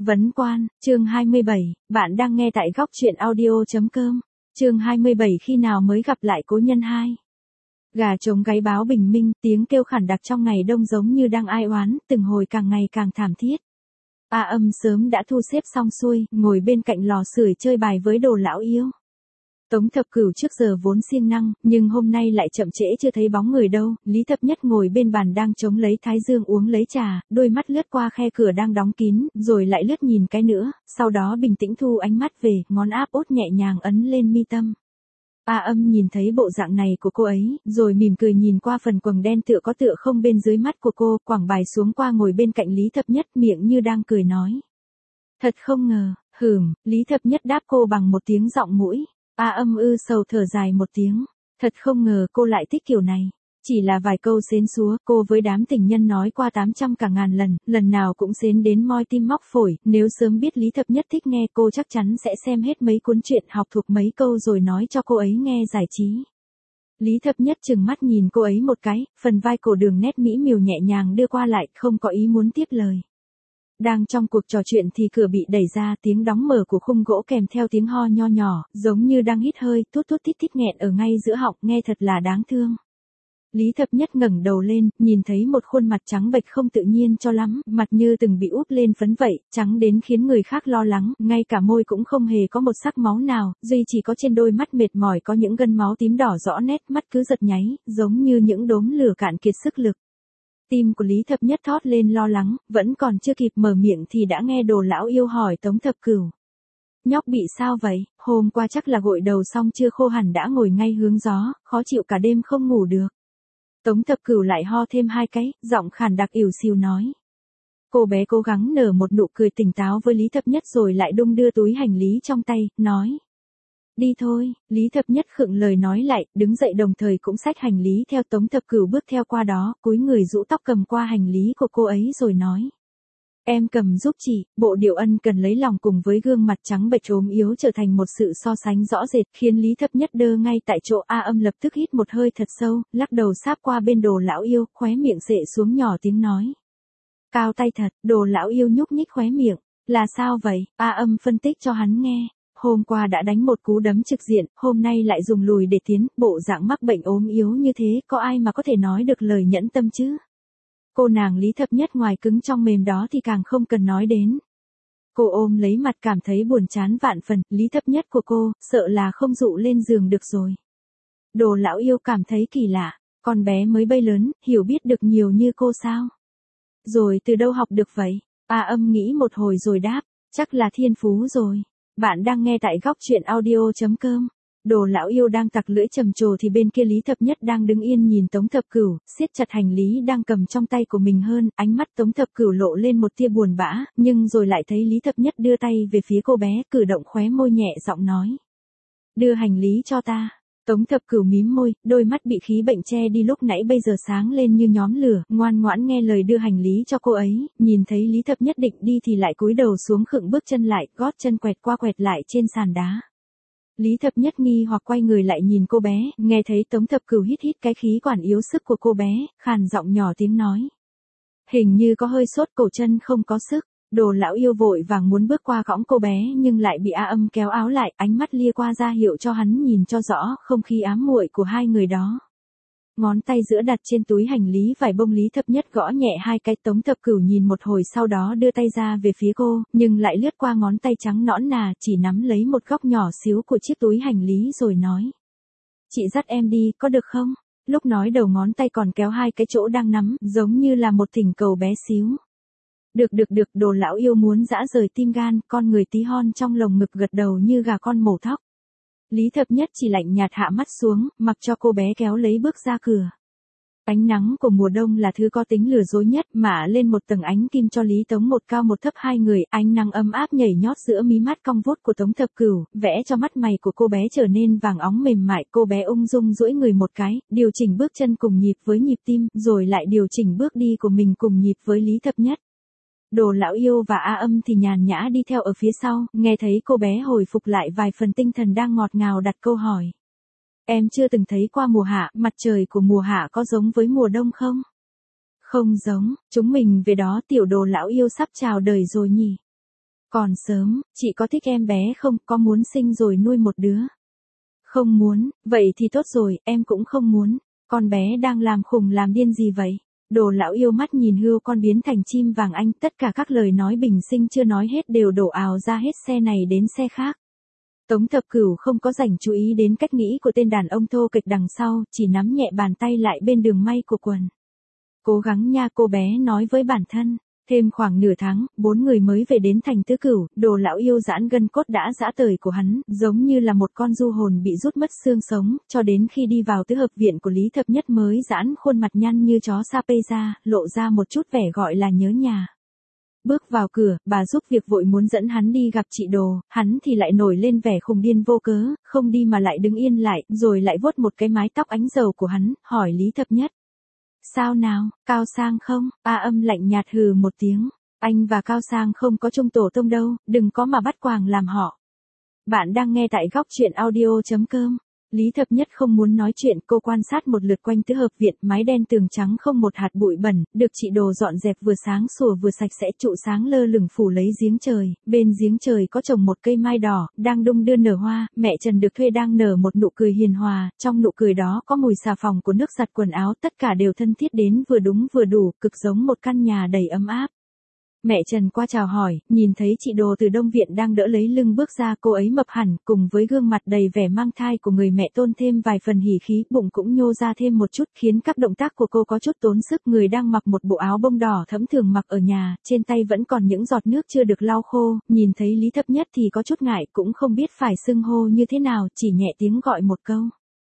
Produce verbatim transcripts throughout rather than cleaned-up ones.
Vấn quan, chương hai mươi bảy, bạn đang nghe tại góc truyện audio.com. Chương hai mươi bảy khi nào mới gặp lại cố nhân hai. Gà trống gáy báo bình minh, tiếng kêu khản đặc trong ngày đông giống như đang ai oán, từng hồi càng ngày càng thảm thiết. A Âm sớm đã thu xếp xong xuôi, ngồi bên cạnh lò sưởi chơi bài với Đồ lão yêu. Tống Thập Cửu trước giờ vốn siêng năng, nhưng hôm nay lại chậm trễ chưa thấy bóng người đâu. Lý Thập Nhất ngồi bên bàn đang chống lấy thái dương uống lấy trà, đôi mắt lướt qua khe cửa đang đóng kín, rồi lại lướt nhìn cái nữa, sau đó bình tĩnh thu ánh mắt về, ngón áp út nhẹ nhàng ấn lên mi tâm. A Âm nhìn thấy bộ dạng này của cô ấy, rồi mỉm cười nhìn qua phần quầng đen tựa có tựa không bên dưới mắt của cô, quẳng bài xuống qua ngồi bên cạnh Lý Thập Nhất, miệng như đang cười nói. Thật không ngờ, hừm, Lý Thập Nhất đáp cô bằng một tiếng giọng mũi. A Âm ư sầu thở dài một tiếng, thật không ngờ cô lại thích kiểu này. Chỉ là vài câu xến xúa, cô với đám tình nhân nói qua tám trăm cả ngàn lần, lần nào cũng xến đến moi tim móc phổi, nếu sớm biết Lý Thập Nhất thích nghe cô chắc chắn sẽ xem hết mấy cuốn truyện, học thuộc mấy câu rồi nói cho cô ấy nghe giải trí. Lý Thập Nhất chừng mắt nhìn cô ấy một cái, phần vai cổ đường nét mỹ miều nhẹ nhàng đưa qua lại, không có ý muốn tiếp lời. Đang trong cuộc trò chuyện thì cửa bị đẩy ra, tiếng đóng mở của khung gỗ kèm theo tiếng ho nho nhỏ, giống như đang hít hơi, thút thút tít tít nghẹn ở ngay giữa họng, nghe thật là đáng thương. Lý Thập Nhất ngẩng đầu lên, nhìn thấy một khuôn mặt trắng bệch không tự nhiên cho lắm, mặt như từng bị úp lên phấn vậy, trắng đến khiến người khác lo lắng, ngay cả môi cũng không hề có một sắc máu nào, duy chỉ có trên đôi mắt mệt mỏi có những gân máu tím đỏ rõ nét, mắt cứ giật nháy, giống như những đốm lửa cạn kiệt sức lực. Tim của Lý Thập Nhất thót lên lo lắng, vẫn còn chưa kịp mở miệng thì đã nghe Đồ lão yêu hỏi Tống Thập Cửu. Nhóc bị sao vậy, hôm qua chắc là gội đầu xong chưa khô hẳn đã ngồi ngay hướng gió, khó chịu cả đêm không ngủ được. Tống Thập Cửu lại ho thêm hai cái, giọng khàn đặc ỉu xìu nói. Cô bé cố gắng nở một nụ cười tỉnh táo với Lý Thập Nhất rồi lại đung đưa túi hành lý trong tay, nói. Đi thôi, Lý Thập Nhất khựng lời nói lại, đứng dậy đồng thời cũng xách hành lý theo Tống Thập Cửu bước theo qua đó, cúi người rũ tóc cầm qua hành lý của cô ấy rồi nói. Em cầm giúp chị, bộ điệu ân cần lấy lòng cùng với gương mặt trắng bệch ốm yếu trở thành một sự so sánh rõ rệt, khiến Lý Thập Nhất đơ ngay tại chỗ. A Âm lập tức hít một hơi thật sâu, lắc đầu sáp qua bên Đồ lão yêu, khóe miệng xệ xuống nhỏ tiếng nói. Cao tay thật, Đồ lão yêu nhúc nhích khóe miệng, là sao vậy? A Âm phân tích cho hắn nghe. Hôm qua đã đánh một cú đấm trực diện, hôm nay lại dùng lùi để tiến, bộ dạng mắc bệnh ốm yếu như thế, có ai mà có thể nói được lời nhẫn tâm chứ? Cô nàng Lý Thập Nhất ngoài cứng trong mềm đó thì càng không cần nói đến. Cô ôm lấy mặt cảm thấy buồn chán vạn phần, Lý Thập Nhất của cô, sợ là không dụ lên giường được rồi. Đồ lão yêu cảm thấy kỳ lạ, con bé mới bay lớn, hiểu biết được nhiều như cô sao? Rồi từ đâu học được vậy? A Âm nghĩ một hồi rồi đáp, chắc là thiên phú rồi. Bạn đang nghe tại góc truyện audio.com. Đồ lão yêu đang tặc lưỡi trầm trồ thì bên kia Lý Thập Nhất đang đứng yên nhìn Tống Thập Cửu, siết chặt hành lý đang cầm trong tay của mình hơn, ánh mắt Tống Thập Cửu lộ lên một tia buồn bã, nhưng rồi lại thấy Lý Thập Nhất đưa tay về phía cô bé, cử động khóe môi nhẹ giọng nói. Đưa hành lý cho ta. Tống Thập Cửu mím môi, đôi mắt bị khí bệnh che đi lúc nãy bây giờ sáng lên như nhóm lửa, ngoan ngoãn nghe lời đưa hành lý cho cô ấy, nhìn thấy Lý Thập Nhất định đi thì lại cúi đầu xuống khựng bước chân lại, gót chân quẹt qua quẹt lại trên sàn đá. Lý Thập Nhất nghi hoặc quay người lại nhìn cô bé, nghe thấy Tống Thập Cửu hít hít cái khí quản yếu sức của cô bé, khàn giọng nhỏ tiếng nói. Hình như có hơi sốt, cổ chân không có sức. Đồ lão yêu vội vàng muốn bước qua cõng cô bé nhưng lại bị A Âm kéo áo lại, ánh mắt lia qua ra hiệu cho hắn nhìn cho rõ không khí ám muội của hai người đó. Ngón tay giữa đặt trên túi hành lý vải bông, Lý Thập Nhất gõ nhẹ hai cái. Tống Thập Cửu nhìn một hồi sau đó đưa tay ra về phía cô, nhưng lại lướt qua ngón tay trắng nõn nà chỉ nắm lấy một góc nhỏ xíu của chiếc túi hành lý rồi nói. Chị dắt em đi, có được không? Lúc nói đầu ngón tay còn kéo hai cái chỗ đang nắm, giống như là một thỉnh cầu bé xíu. Được được được, Đồ lão yêu muốn giã rời tim gan, con người tí hon trong lồng ngực gật đầu như gà con mổ thóc. Lý Thập Nhất chỉ lạnh nhạt hạ mắt xuống, mặc cho cô bé kéo lấy bước ra cửa. Ánh nắng của mùa đông là thứ có tính lừa dối nhất, mạ lên một tầng ánh kim cho Lý Tống một cao một thấp hai người, ánh nắng ấm áp nhảy nhót giữa mí mắt cong vút của Tống Thập Cửu, vẽ cho mắt mày của cô bé trở nên vàng óng mềm mại, cô bé ung dung duỗi người một cái, điều chỉnh bước chân cùng nhịp với nhịp tim, rồi lại điều chỉnh bước đi của mình cùng nhịp với Lý Thập Nhất. Đồ lão yêu và A Âm thì nhàn nhã đi theo ở phía sau, nghe thấy cô bé hồi phục lại vài phần tinh thần đang ngọt ngào đặt câu hỏi. Em chưa từng thấy qua mùa hạ, mặt trời của mùa hạ có giống với mùa đông không? Không giống, chúng mình về đó tiểu Đồ lão yêu sắp chào đời rồi nhỉ. Còn sớm, chị có thích em bé không, có muốn sinh rồi nuôi một đứa? Không muốn, vậy thì tốt rồi, em cũng không muốn. Con bé đang làm khùng làm điên gì vậy? Đồ lão yêu mắt nhìn hươu con biến thành chim vàng anh, tất cả các lời nói bình sinh chưa nói hết đều đổ ào ra hết xe này đến xe khác. Tống Thập Cửu không có rảnh chú ý đến cách nghĩ của tên đàn ông thô kịch đằng sau, chỉ nắm nhẹ bàn tay lại bên đường may của quần. Cố gắng nha, cô bé nói với bản thân. Thêm khoảng nửa tháng, bốn người mới về đến thành Tứ Cửu, đồ lão yêu giãn gân cốt đã giã tời của hắn, giống như là một con du hồn bị rút mất xương sống, cho đến khi đi vào tứ hợp viện của Lý Thập Nhất mới giãn khuôn mặt nhăn như chó sa pê ra, lộ ra một chút vẻ gọi là nhớ nhà. Bước vào cửa, bà giúp việc vội muốn dẫn hắn đi gặp chị Đồ, hắn thì lại nổi lên vẻ khùng điên vô cớ, không đi mà lại đứng yên lại, rồi lại vuốt một cái mái tóc ánh dầu của hắn, hỏi Lý Thập Nhất. Sao nào, Cao Sang không? A Âm lạnh nhạt hừ một tiếng. Anh và Cao Sang không có chung tổ tông đâu, đừng có mà bắt quàng làm họ. Bạn đang nghe tại góc truyện audio.com. Lý Thập Nhất không muốn nói chuyện, cô quan sát một lượt quanh tứ hợp viện, mái đen tường trắng không một hạt bụi bẩn, được chị Đồ dọn dẹp vừa sáng sủa vừa sạch sẽ, trụ sáng lơ lửng phủ lấy giếng trời, bên giếng trời có trồng một cây mai đỏ, đang đung đưa nở hoa, mẹ Trần được thuê đang nở một nụ cười hiền hòa, trong nụ cười đó có mùi xà phòng của nước giặt quần áo, tất cả đều thân thiết đến vừa đúng vừa đủ, cực giống một căn nhà đầy ấm áp. Mẹ Trần qua chào hỏi, nhìn thấy chị Đồ từ Đông Viện đang đỡ lấy lưng bước ra, cô ấy mập hẳn, cùng với gương mặt đầy vẻ mang thai của người mẹ tôn thêm vài phần hỉ khí, bụng cũng nhô ra thêm một chút, khiến các động tác của cô có chút tốn sức. Người đang mặc một bộ áo bông đỏ thẫm thường mặc ở nhà, trên tay vẫn còn những giọt nước chưa được lau khô, nhìn thấy Lý Thập Nhất thì có chút ngại, cũng không biết phải xưng hô như thế nào, chỉ nhẹ tiếng gọi một câu.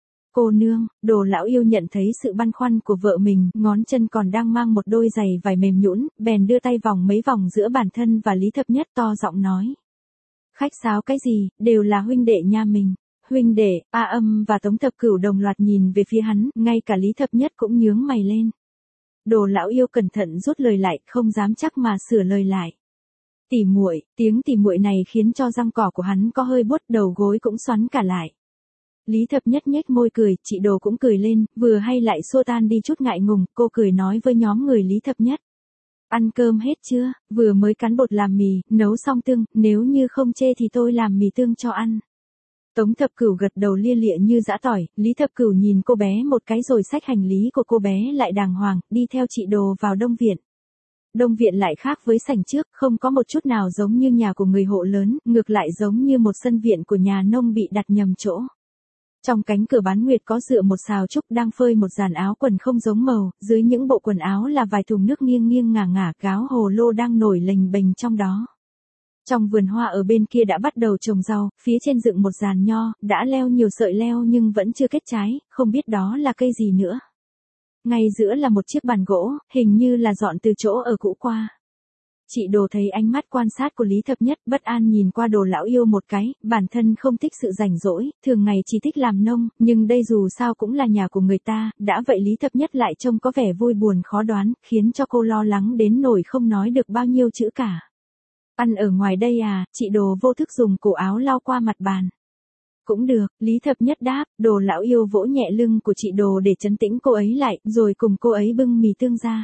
Cô nương. Đồ lão yêu nhận thấy sự băn khoăn của vợ mình, ngón chân còn đang mang một đôi giày vải mềm nhũn, bèn đưa tay vòng mấy vòng giữa bản thân và Lý Thập Nhất, to giọng nói. Khách sáo cái gì, đều là huynh đệ nha mình. Huynh đệ. A Âm và Tống Thập Cửu đồng loạt nhìn về phía hắn, ngay cả Lý Thập Nhất cũng nhướng mày lên. Đồ lão yêu cẩn thận rút lời lại, không dám chắc mà sửa lời lại. Tỉ muội. Tiếng tỉ muội này khiến cho răng cỏ của hắn có hơi buốt, đầu gối cũng xoắn cả lại. Lý Thập Nhất nhếch môi cười, chị Đồ cũng cười lên, vừa hay lại xua tan đi chút ngại ngùng, cô cười nói với nhóm người Lý Thập Nhất. Ăn cơm hết chưa, vừa mới cắn bột làm mì, nấu xong tương, nếu như không chê thì tôi làm mì tương cho ăn. Tống Thập Cửu gật đầu lia lịa như giã tỏi, Lý Thập Cửu nhìn cô bé một cái rồi xách hành lý của cô bé lại đàng hoàng, đi theo chị Đồ vào Đông Viện. Đông Viện lại khác với sảnh trước, không có một chút nào giống như nhà của người hộ lớn, ngược lại giống như một sân viện của nhà nông bị đặt nhầm chỗ. Trong cánh cửa bán nguyệt có dựa một sào trúc đang phơi một dàn áo quần không giống màu, dưới những bộ quần áo là vài thùng nước nghiêng nghiêng ngả ngả, gáo hồ lô đang nổi lềnh bềnh trong đó. Trong vườn hoa ở bên kia đã bắt đầu trồng rau, phía trên dựng một giàn nho, đã leo nhiều sợi leo nhưng vẫn chưa kết trái, không biết đó là cây gì nữa. Ngay giữa là một chiếc bàn gỗ, hình như là dọn từ chỗ ở cũ qua. Chị Đồ thấy ánh mắt quan sát của Lý Thập Nhất, bất an nhìn qua Đồ lão yêu một cái, bản thân không thích sự rảnh rỗi, thường ngày chỉ thích làm nông, nhưng đây dù sao cũng là nhà của người ta, đã vậy Lý Thập Nhất lại trông có vẻ vui buồn khó đoán, khiến cho cô lo lắng đến nỗi không nói được bao nhiêu chữ cả. Ăn ở ngoài đây à, chị Đồ vô thức dùng cổ áo lau qua mặt bàn. Cũng được, Lý Thập Nhất đáp, Đồ lão yêu vỗ nhẹ lưng của chị Đồ để trấn tĩnh cô ấy lại, rồi cùng cô ấy bưng mì tương ra.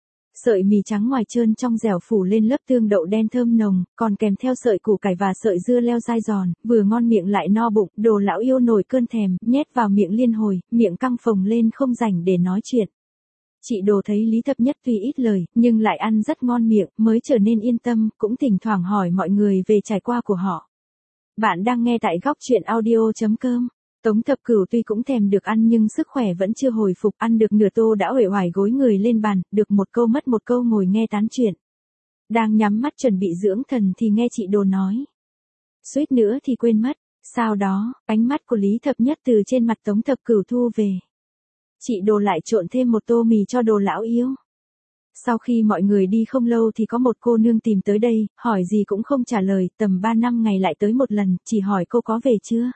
Sợi mì trắng ngoài trơn trong dẻo phủ lên lớp tương đậu đen thơm nồng, còn kèm theo sợi củ cải và sợi dưa leo dai giòn, vừa ngon miệng lại no bụng, Đồ lão yêu nổi cơn thèm, nhét vào miệng liên hồi, miệng căng phồng lên không rảnh để nói chuyện. Chị Đồ thấy Lý Thập Nhất tuy ít lời, nhưng lại ăn rất ngon miệng, mới trở nên yên tâm, cũng thỉnh thoảng hỏi mọi người về trải qua của họ. Bạn đang nghe tại góc truyện audio.com. Tống Thập Cửu tuy cũng thèm được ăn nhưng sức khỏe vẫn chưa hồi phục, ăn được nửa tô đã uể oải gối người lên bàn, được một câu mất một câu ngồi nghe tán chuyện. Đang nhắm mắt chuẩn bị dưỡng thần thì nghe chị Đồ nói. Suýt nữa thì quên mất, sau đó, ánh mắt của Lý Thập Nhất từ trên mặt Tống Thập Cửu thu về. Chị Đồ lại trộn thêm một tô mì cho Đồ lão yêu. Sau khi mọi người đi không lâu thì có một cô nương tìm tới đây, hỏi gì cũng không trả lời, tầm ba năm ngày lại tới một lần, chỉ hỏi cô có về chưa.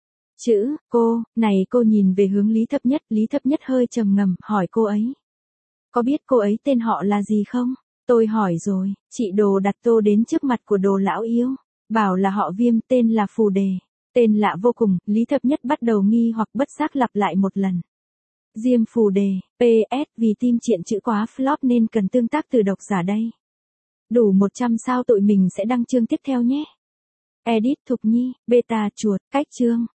Chữ, cô, này cô nhìn về hướng Lý Thập Nhất, Lý Thập Nhất hơi trầm ngâm, hỏi cô ấy. Có biết cô ấy tên họ là gì không? Tôi hỏi rồi, chị Đồ đặt tô đến trước mặt của Đồ lão yêu, bảo là họ Viêm, tên là Phù Đề. Tên lạ vô cùng, Lý Thập Nhất bắt đầu nghi hoặc bất giác lặp lại một lần. Diêm Phù Đề, pê ét vì tim triện chữ quá flop nên cần tương tác từ độc giả đây. Đủ một trăm sao tụi mình sẽ đăng chương tiếp theo nhé. Edit Thục Nhi, beta chuột, cách chương.